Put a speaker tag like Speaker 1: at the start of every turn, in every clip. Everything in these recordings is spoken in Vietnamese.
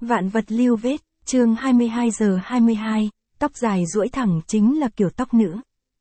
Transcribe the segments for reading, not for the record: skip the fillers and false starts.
Speaker 1: Vạn vật lưu vết, chương 22 giờ 22, tóc dài duỗi thẳng chính là kiểu tóc nữ.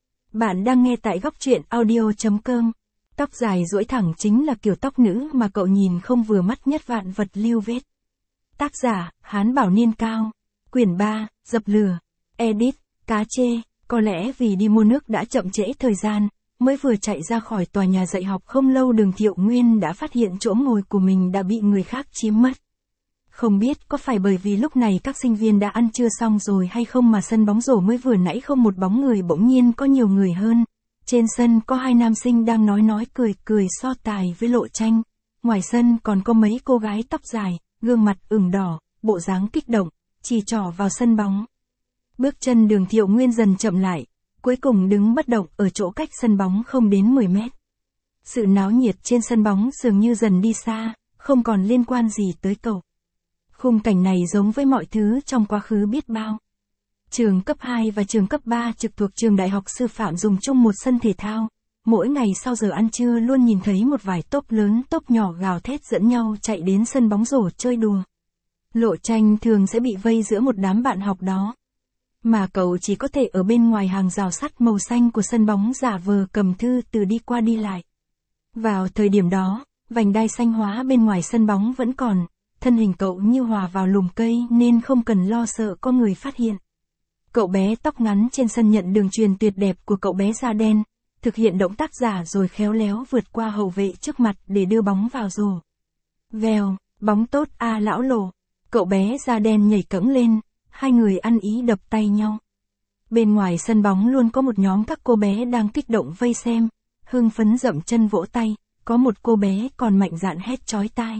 Speaker 1: Bạn đang nghe tại góc truyện audio.com. Tóc dài duỗi thẳng chính là kiểu tóc nữ mà cậu nhìn không vừa mắt nhất. Vạn vật lưu vết. Tác giả, Hán Bảo Niên Cao. Quyển 3, Dập Lửa. Edit, Cá Chê. Có lẽ vì đi mua nước đã chậm trễ thời gian, mới vừa chạy ra khỏi tòa nhà dạy học không lâu Đường Thiệu Nguyên đã phát hiện chỗ ngồi của mình đã bị người khác chiếm mất. Không biết có phải bởi vì lúc này các sinh viên đã ăn trưa xong rồi hay không mà sân bóng rổ mới vừa nãy không một bóng người bỗng nhiên có nhiều người hơn. Trên sân có hai nam sinh đang nói cười so tài với Lộ Tranh. Ngoài sân còn có mấy cô gái tóc dài, gương mặt ửng đỏ, bộ dáng kích động, chỉ trỏ vào sân bóng. Bước chân Đường Thiệu Nguyên dần chậm lại, cuối cùng đứng bất động ở chỗ cách sân bóng không đến 10 mét. Sự náo nhiệt trên sân bóng dường như dần đi xa, không còn liên quan gì tới cậu. Khung cảnh này giống với mọi thứ trong quá khứ biết bao. Trường cấp 2 và trường cấp 3 trực thuộc trường Đại học Sư phạm dùng chung một sân thể thao. Mỗi ngày sau giờ ăn trưa luôn nhìn thấy một vài tốp lớn tốp nhỏ gào thét dẫn nhau chạy đến sân bóng rổ chơi đùa. Lộ Tranh thường sẽ bị vây giữa một đám bạn học đó. Mà cậu chỉ có thể ở bên ngoài hàng rào sắt màu xanh của sân bóng giả vờ cầm thư từ đi qua đi lại. Vào thời điểm đó, vành đai xanh hóa bên ngoài sân bóng vẫn còn. Thân hình cậu như hòa vào lùm cây nên không cần lo sợ có người phát hiện. Cậu bé tóc ngắn trên sân nhận đường truyền tuyệt đẹp của cậu bé da đen, thực hiện động tác giả rồi khéo léo vượt qua hậu vệ trước mặt để đưa bóng vào rổ. Vèo, bóng tốt a lão Lộ. Cậu bé da đen nhảy cẫng lên, hai người ăn ý đập tay nhau. Bên ngoài sân bóng luôn có một nhóm các cô bé đang kích động vây xem, hưng phấn dậm chân vỗ tay, có một cô bé còn mạnh dạn hét chói tai.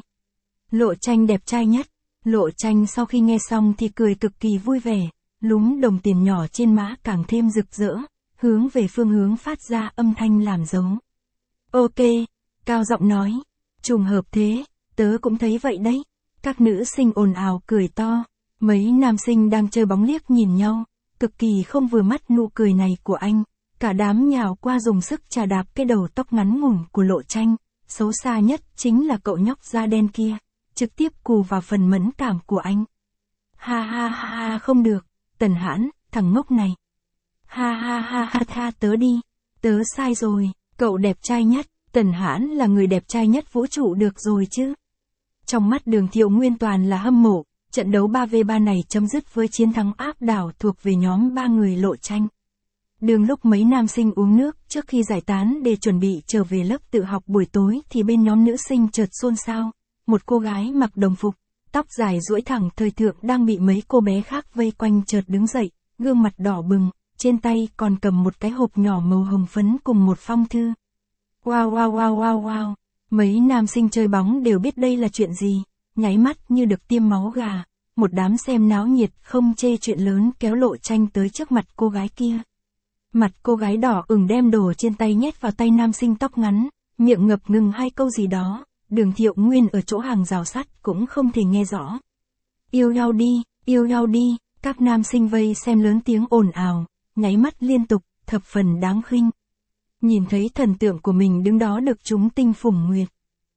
Speaker 1: Lộ Tranh đẹp trai nhất. Lộ Tranh sau khi nghe xong thì cười cực kỳ vui vẻ, lúm đồng tiền nhỏ trên má càng thêm rực rỡ, hướng về phương hướng phát ra âm thanh làm dấu. Ok, cao giọng nói, trùng hợp thế, tớ cũng thấy vậy đấy. Các nữ sinh ồn ào cười to, mấy nam sinh đang chơi bóng liếc nhìn nhau, cực kỳ không vừa mắt nụ cười này của anh, cả đám nhào qua dùng sức chà đạp cái đầu tóc ngắn ngủn của Lộ Tranh, xấu xa nhất chính là cậu nhóc da đen kia. Trực tiếp cù vào phần mẫn cảm của anh. Ha ha ha ha không được, Tần Hãn, thằng ngốc này. Ha ha ha ha tha tớ đi, tớ sai rồi, cậu đẹp trai nhất, Tần Hãn là người đẹp trai nhất vũ trụ được rồi chứ. Trong mắt Đường Thiệu Nguyên toàn là hâm mộ, trận đấu 3v3 này chấm dứt với chiến thắng áp đảo thuộc về nhóm 3 người Lộ Tranh. Đường lúc mấy nam sinh uống nước trước khi giải tán để chuẩn bị trở về lớp tự học buổi tối thì bên nhóm nữ sinh chợt xôn xao. Một cô gái mặc đồng phục, tóc dài duỗi thẳng thời thượng đang bị mấy cô bé khác vây quanh chợt đứng dậy, gương mặt đỏ bừng, trên tay còn cầm một cái hộp nhỏ màu hồng phấn cùng một phong thư. Wow wow wow wow wow, mấy nam sinh chơi bóng đều biết đây là chuyện gì, nháy mắt như được tiêm máu gà, một đám xem náo nhiệt không chê chuyện lớn kéo Lộ Tranh tới trước mặt cô gái kia. Mặt cô gái đỏ ửng đem đồ trên tay nhét vào tay nam sinh tóc ngắn, miệng ngập ngừng hai câu gì đó. Đường Thiệu Nguyên ở chỗ hàng rào sắt cũng không thể nghe rõ. Yêu nhau đi, các nam sinh vây xem lớn tiếng ồn ào, nháy mắt liên tục, thập phần đáng khinh. Nhìn thấy thần tượng của mình đứng đó được chúng tinh phủng nguyệt.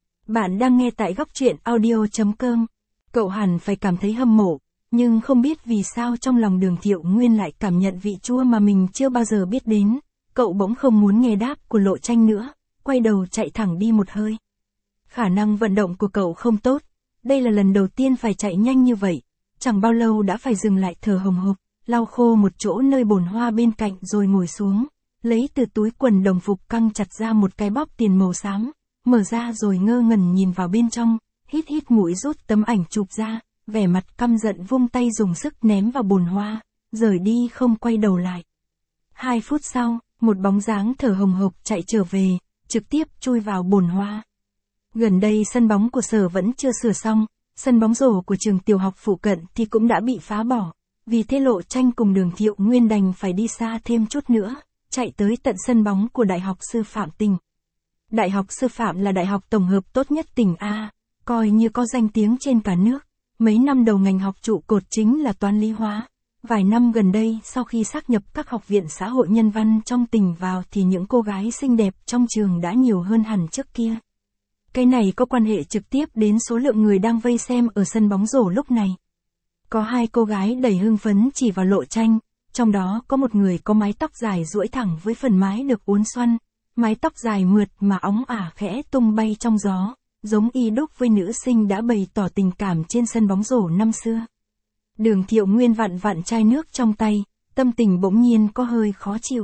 Speaker 1: Bạn đang nghe tại góc truyện audio.com. Cậu hẳn phải cảm thấy hâm mộ, nhưng không biết vì sao trong lòng Đường Thiệu Nguyên lại cảm nhận vị chua mà mình chưa bao giờ biết đến. Cậu bỗng không muốn nghe đáp của Lộ Tranh nữa, quay đầu chạy thẳng đi một hơi. Khả năng vận động của cậu không tốt, đây là lần đầu tiên phải chạy nhanh như vậy, chẳng bao lâu đã phải dừng lại thở hồng hộc, lau khô một chỗ nơi bồn hoa bên cạnh rồi ngồi xuống, lấy từ túi quần đồng phục căng chặt ra một cái bóp tiền màu xám, mở ra rồi ngơ ngẩn nhìn vào bên trong, hít mũi rút tấm ảnh chụp ra, vẻ mặt căm giận vung tay dùng sức ném vào bồn hoa, rời đi không quay đầu lại. 2 phút sau, một bóng dáng thở hồng hộc chạy trở về, trực tiếp chui vào bồn hoa. Gần đây sân bóng của sở vẫn chưa sửa xong, sân bóng rổ của trường tiểu học phụ cận thì cũng đã bị phá bỏ, vì thế Lộ Tranh cùng Đường Thiệu Nguyên đành phải đi xa thêm chút nữa, chạy tới tận sân bóng của Đại học Sư phạm tỉnh. Đại học Sư phạm là đại học tổng hợp tốt nhất tỉnh A, coi như có danh tiếng trên cả nước. Mấy năm đầu ngành học trụ cột chính là toán lý hóa. Vài năm gần đây sau khi sáp nhập các học viện xã hội nhân văn trong tỉnh vào thì những cô gái xinh đẹp trong trường đã nhiều hơn hẳn trước kia. Cái này có quan hệ trực tiếp đến số lượng người đang vây xem ở sân bóng rổ lúc này. Có hai cô gái đầy hưng phấn chỉ vào Lộ Tranh, trong đó có một người có mái tóc dài duỗi thẳng với phần mái được uốn xoăn, mái tóc dài mượt mà óng ả khẽ tung bay trong gió, giống y đúc với nữ sinh đã bày tỏ tình cảm trên sân bóng rổ năm xưa. Đường Thiệu Nguyên vặn vặn chai nước trong tay, tâm tình bỗng nhiên có hơi khó chịu.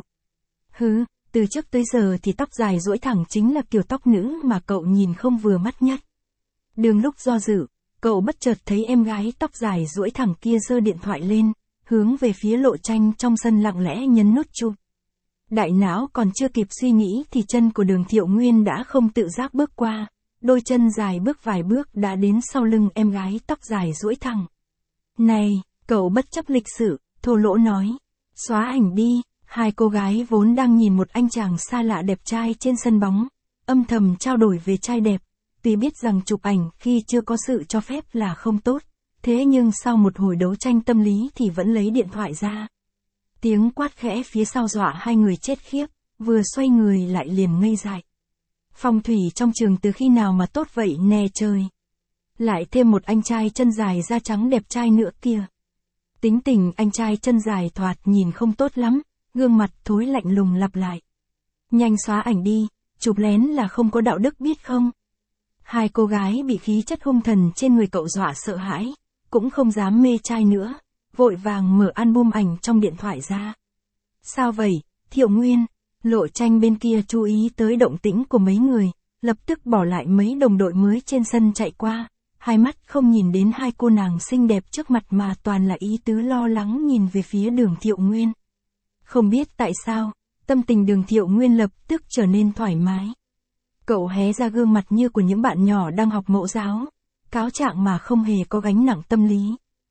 Speaker 1: Hứ, từ trước tới giờ thì tóc dài duỗi thẳng chính là kiểu tóc nữ mà cậu nhìn không vừa mắt nhất. Đường lúc do dự, cậu bất chợt thấy em gái tóc dài duỗi thẳng kia giơ điện thoại lên, hướng về phía Lộ Tranh trong sân lặng lẽ nhấn nút chụp. Đại não còn chưa kịp suy nghĩ thì chân của Đường Thiệu Nguyên đã không tự giác bước qua, đôi chân dài bước vài bước đã đến sau lưng em gái tóc dài duỗi thẳng. Này, cậu bất chấp lịch sự, thô lỗ nói, xóa ảnh đi. Hai cô gái vốn đang nhìn một anh chàng xa lạ đẹp trai trên sân bóng, âm thầm trao đổi về trai đẹp, tuy biết rằng chụp ảnh khi chưa có sự cho phép là không tốt, thế nhưng sau một hồi đấu tranh tâm lý thì vẫn lấy điện thoại ra. Tiếng quát khẽ phía sau dọa hai người chết khiếp, vừa xoay người lại liền ngây dại. Phong thủy trong trường từ khi nào mà tốt vậy nè trời. Lại thêm một anh trai chân dài da trắng đẹp trai nữa kìa. Tính tình anh trai chân dài thoạt nhìn không tốt lắm, gương mặt thối lạnh lùng lặp lại. Nhanh xóa ảnh đi, chụp lén là không có đạo đức biết không? Hai cô gái bị khí chất hung thần trên người cậu dọa sợ hãi, cũng không dám mê trai nữa, vội vàng mở album ảnh trong điện thoại ra. Sao vậy, Thiệu Nguyên? Lộ Tranh bên kia chú ý tới động tĩnh của mấy người, lập tức bỏ lại mấy đồng đội mới trên sân chạy qua, hai mắt không nhìn đến hai cô nàng xinh đẹp trước mặt mà toàn là ý tứ lo lắng nhìn về phía Đường Thiệu Nguyên. Không biết tại sao, tâm tình Đường Thiệu Nguyên lập tức trở nên thoải mái. Cậu hé ra gương mặt như của những bạn nhỏ đang học mẫu giáo, cáo trạng mà không hề có gánh nặng tâm lý.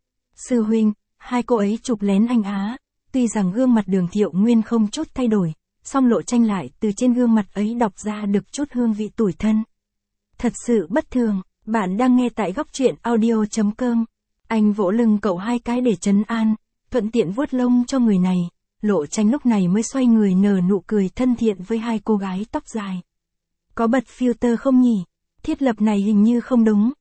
Speaker 1: Sư huynh, hai cô ấy chụp lén anh á, tuy rằng gương mặt Đường Thiệu Nguyên không chút thay đổi, song Lộ Tranh lại từ trên gương mặt ấy đọc ra được chút hương vị tủi thân. Thật sự bất thường, bạn đang nghe tại góc truyện audio.com. Anh vỗ lưng cậu hai cái để trấn an, thuận tiện vuốt lông cho người này. Lộ Tranh lúc này mới xoay người nở nụ cười thân thiện với hai cô gái tóc dài. Có bật filter không nhỉ? Thiết lập này hình như không đúng.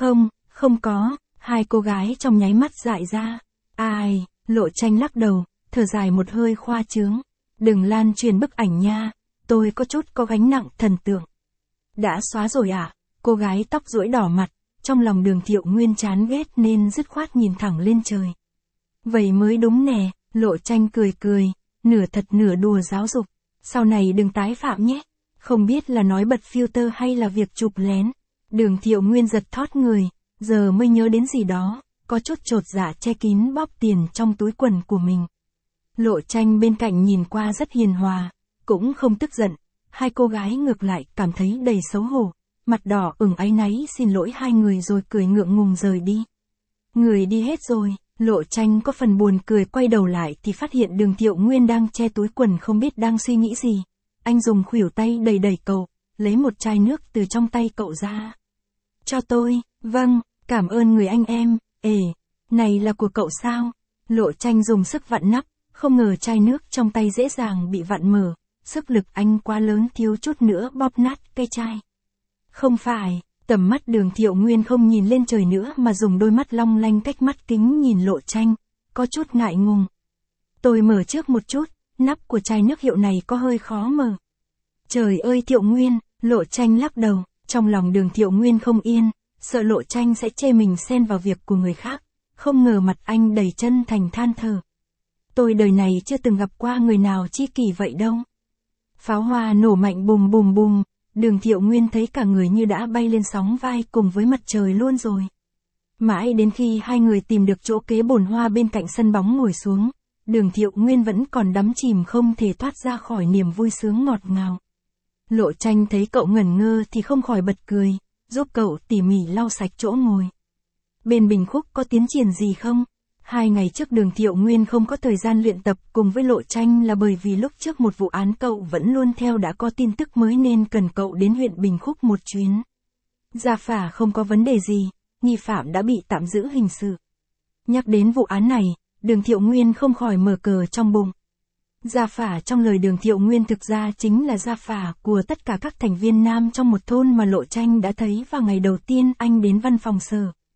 Speaker 1: Không có. Hai cô gái trong nháy mắt dại ra. Ai? Lộ Tranh lắc đầu, thở dài một hơi khoa trương. Đừng lan truyền bức ảnh nha. Tôi có chút có gánh nặng thần tượng. Đã xóa rồi à? Cô gái tóc rũi đỏ mặt, trong lòng Đường Thiệu Nguyên chán ghét nên dứt khoát nhìn thẳng lên trời. Vậy mới đúng nè. Lộ Tranh cười cười, nửa thật nửa đùa giáo dục. Sau này đừng tái phạm nhé. Không biết là nói bật filter hay là việc chụp lén. Đường Thiệu Nguyên giật thót người, giờ mới nhớ đến gì đó, có chút chột dạ che kín bóp tiền trong túi quần của mình. Lộ Tranh bên cạnh nhìn qua rất hiền hòa, cũng không tức giận. Hai cô gái ngược lại cảm thấy đầy xấu hổ, mặt đỏ ửng áy náy xin lỗi hai người rồi cười ngượng ngùng rời đi. Người đi hết rồi. Lộ Tranh có phần buồn cười quay đầu lại thì phát hiện Đường Thiệu Nguyên đang che túi quần không biết đang suy nghĩ gì. Anh dùng khuỷu tay đẩy cậu, lấy một chai nước từ trong tay cậu ra. Cho tôi, vâng, cảm ơn người anh em, này là của cậu sao? Lộ Tranh dùng sức vặn nắp, không ngờ chai nước trong tay dễ dàng bị vặn mở, sức lực anh quá lớn thiếu chút nữa bóp nát cây chai. Không phải. Tầm mắt Đường Thiệu Nguyên không nhìn lên trời nữa mà dùng đôi mắt long lanh cách mắt kính nhìn Lộ Tranh, có chút ngại ngùng. Tôi mở trước một chút, nắp của chai nước hiệu này có hơi khó mở. Trời ơi Thiệu Nguyên, Lộ Tranh lắc đầu, trong lòng Đường Thiệu Nguyên không yên, sợ Lộ Tranh sẽ chê mình xen vào việc của người khác, không ngờ mặt anh đầy chân thành than thở. Tôi đời này chưa từng gặp qua người nào chi kỷ vậy đâu. Pháo hoa nổ mạnh bùm bùm bùm. Đường Thiệu Nguyên thấy cả người như đã bay lên sóng vai cùng với mặt trời luôn rồi. Mãi đến khi hai người tìm được chỗ kế bồn hoa bên cạnh sân bóng ngồi xuống, Đường Thiệu Nguyên vẫn còn đắm chìm không thể thoát ra khỏi niềm vui sướng ngọt ngào. Lộ Tranh thấy cậu ngẩn ngơ thì không khỏi bật cười, giúp cậu tỉ mỉ lau sạch chỗ ngồi. Bên Bình Khúc có tiến triển gì không? 2 ngày trước Đường Thiệu Nguyên không có thời gian luyện tập cùng với Lộ Tranh là bởi vì lúc trước một vụ án cậu vẫn luôn theo đã có tin tức mới nên cần cậu đến huyện Bình Khúc một chuyến. Gia phả không có vấn đề gì, nghi phạm đã bị tạm giữ hình sự. Nhắc đến vụ án này, Đường Thiệu Nguyên không khỏi mở cờ trong bụng. Gia phả trong lời Đường Thiệu Nguyên thực ra chính là gia phả của tất cả các thành viên nam trong một thôn mà Lộ Tranh đã thấy vào ngày đầu tiên anh đến văn phòng sở.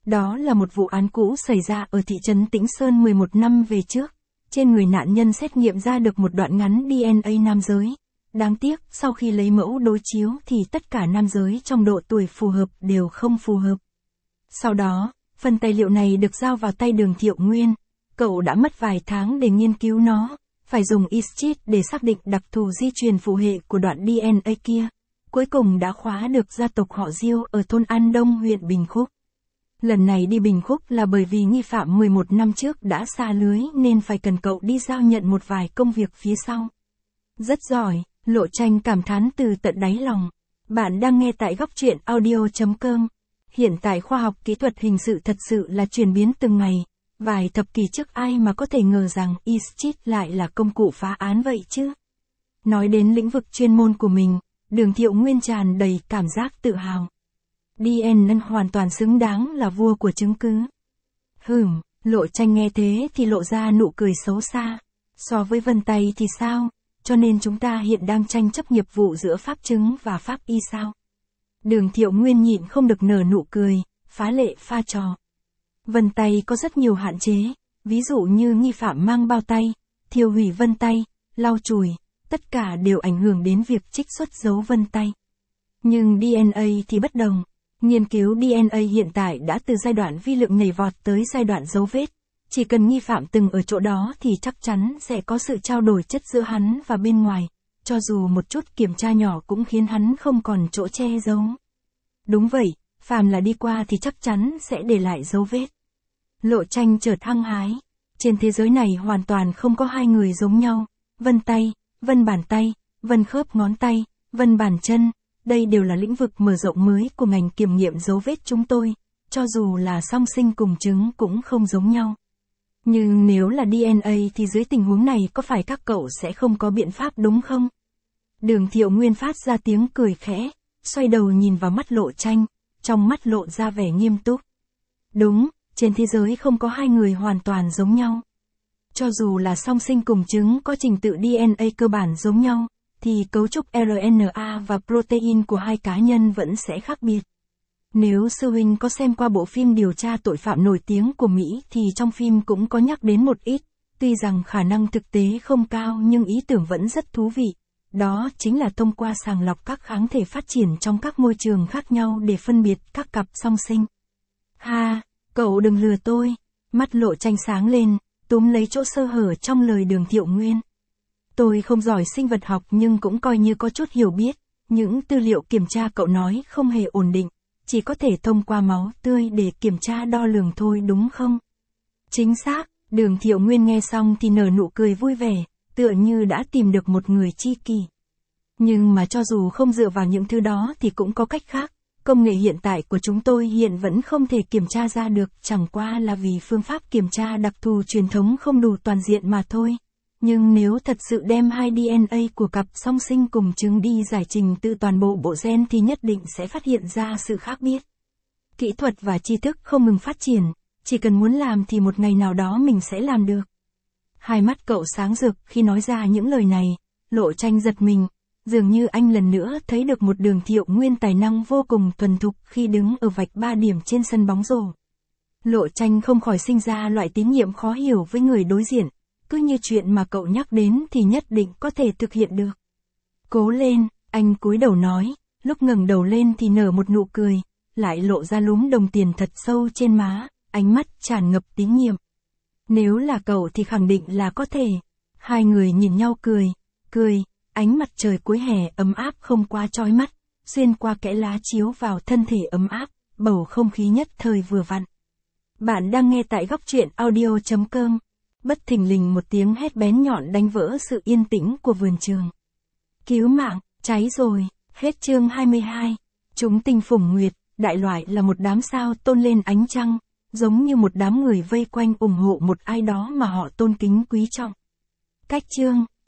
Speaker 1: Đó là một vụ án cũ xảy ra ở thị trấn Tĩnh Sơn 11 năm về trước. Trên người nạn nhân xét nghiệm ra được một đoạn ngắn DNA nam giới. Đáng tiếc, sau khi lấy mẫu đối chiếu thì tất cả nam giới trong độ tuổi phù hợp đều không phù hợp. Sau đó, phần tài liệu này được giao vào tay Đường Thiệu Nguyên. Cậu đã mất vài tháng để nghiên cứu nó, phải dùng ISCHID để xác định đặc thù di truyền phụ hệ của đoạn DNA kia. Cuối cùng đã khóa được gia tộc họ Diêu ở thôn An Đông huyện Bình Khúc. Lần này đi Bình Khúc là bởi vì nghi phạm 11 năm trước đã sa lưới nên phải cần cậu đi giao nhận một vài công việc phía sau. Rất giỏi, Lộ Tranh cảm thán từ tận đáy lòng. Bạn đang nghe tại Góc Truyện Audio.com. Hiện tại khoa học kỹ thuật hình sự thật sự là chuyển biến từng ngày. Vài thập kỷ trước ai mà có thể ngờ rằng ISCHID lại là công cụ phá án vậy chứ. Nói đến lĩnh vực chuyên môn của mình, Đường Thiệu Nguyên tràn đầy cảm giác tự hào. DNA hoàn toàn xứng đáng là vua của chứng cứ. Lộ Tranh nghe thế thì lộ ra nụ cười xấu xa. So với vân tay thì sao, cho nên chúng ta hiện đang tranh chấp nghiệp vụ giữa pháp chứng và pháp y sao? Đường Thiệu Nguyên nhịn không được nở nụ cười, phá lệ pha trò. Vân tay có rất nhiều hạn chế, ví dụ như nghi phạm mang bao tay, thiêu hủy vân tay, lau chùi, tất cả đều ảnh hưởng đến việc trích xuất dấu vân tay. Nhưng DNA thì bất đồng. Nghiên cứu DNA hiện tại đã từ giai đoạn vi lượng nhảy vọt tới giai đoạn dấu vết. Chỉ cần nghi phạm từng ở chỗ đó thì chắc chắn sẽ có sự trao đổi chất giữa hắn và bên ngoài. Cho dù một chút kiểm tra nhỏ cũng khiến hắn không còn chỗ che giấu. Đúng vậy, phàm là đi qua thì chắc chắn sẽ để lại dấu vết. Lộ Tranh chợt hăng hái. Trên thế giới này hoàn toàn không có hai người giống nhau. Vân tay, vân bàn tay, vân khớp ngón tay, vân bàn chân. Đây đều là lĩnh vực mở rộng mới của ngành kiểm nghiệm dấu vết chúng tôi. Cho dù là song sinh cùng trứng cũng không giống nhau. Nhưng nếu là DNA thì dưới tình huống này có phải các cậu sẽ không có biện pháp đúng không? Đường Thiệu Nguyên phát ra tiếng cười khẽ, xoay đầu nhìn vào mắt Lộ Tranh, trong mắt lộ ra vẻ nghiêm túc. Đúng, trên thế giới không có hai người hoàn toàn giống nhau. Cho dù là song sinh cùng trứng có trình tự DNA cơ bản giống nhau, thì cấu trúc RNA và protein của hai cá nhân vẫn sẽ khác biệt. Nếu sư huynh có xem qua bộ phim điều tra tội phạm nổi tiếng của Mỹ thì trong phim cũng có nhắc đến một ít, tuy rằng khả năng thực tế không cao nhưng ý tưởng vẫn rất thú vị. Đó chính là thông qua sàng lọc các kháng thể phát triển trong các môi trường khác nhau để phân biệt các cặp song sinh. Ha, cậu đừng lừa tôi. Mắt Lộ Tranh sáng lên, túm lấy chỗ sơ hở trong lời Đường Thiệu Nguyên. Tôi không giỏi sinh vật học nhưng cũng coi như có chút hiểu biết. Những tư liệu kiểm tra cậu nói không hề ổn định. Chỉ có thể thông qua máu tươi để kiểm tra đo lường thôi đúng không? Chính xác, Đường Thiệu Nguyên nghe xong thì nở nụ cười vui vẻ, tựa như đã tìm được một người tri kỷ. Nhưng mà cho dù không dựa vào những thứ đó thì cũng có cách khác. Công nghệ hiện tại của chúng tôi hiện vẫn không thể kiểm tra ra được, chẳng qua là vì phương pháp kiểm tra đặc thù truyền thống không đủ toàn diện mà thôi. Nhưng nếu thật sự đem hai DNA của cặp song sinh cùng trứng đi giải trình tự toàn bộ bộ gen thì nhất định sẽ phát hiện ra sự khác biệt. Kỹ thuật và tri thức không ngừng phát triển, chỉ cần muốn làm thì một ngày nào đó mình sẽ làm được. Hai mắt cậu sáng rực khi nói ra những lời này, Lộ Tranh giật mình, dường như anh lần nữa thấy được một Đường Thiệu Nguyên tài năng vô cùng thuần thục khi đứng ở vạch 3 điểm trên sân bóng rổ. Lộ Tranh không khỏi sinh ra loại tín nhiệm khó hiểu với người đối diện. Cứ như chuyện mà cậu nhắc đến thì nhất định có thể thực hiện được. Cố lên, anh cúi đầu nói, lúc ngẩng đầu lên thì nở một nụ cười, lại lộ ra lúm đồng tiền thật sâu trên má, ánh mắt tràn ngập tín nhiệm. Nếu là cậu thì khẳng định là có thể. Hai người nhìn nhau cười, ánh mặt trời cuối hè ấm áp không quá chói mắt, xuyên qua kẽ lá chiếu vào thân thể ấm áp, bầu không khí nhất thời vừa vặn. Bạn đang nghe tại Góc Truyện Audio.com. Bất thình lình một tiếng hét bén nhọn đánh vỡ sự yên tĩnh của vườn trường. Cứu mạng, cháy rồi, hết chương 22. Chúng tinh phủng nguyệt, đại loại là một đám sao tôn lên ánh trăng, giống như một đám người vây quanh ủng hộ một ai đó mà họ tôn kính quý trọng. Cách chương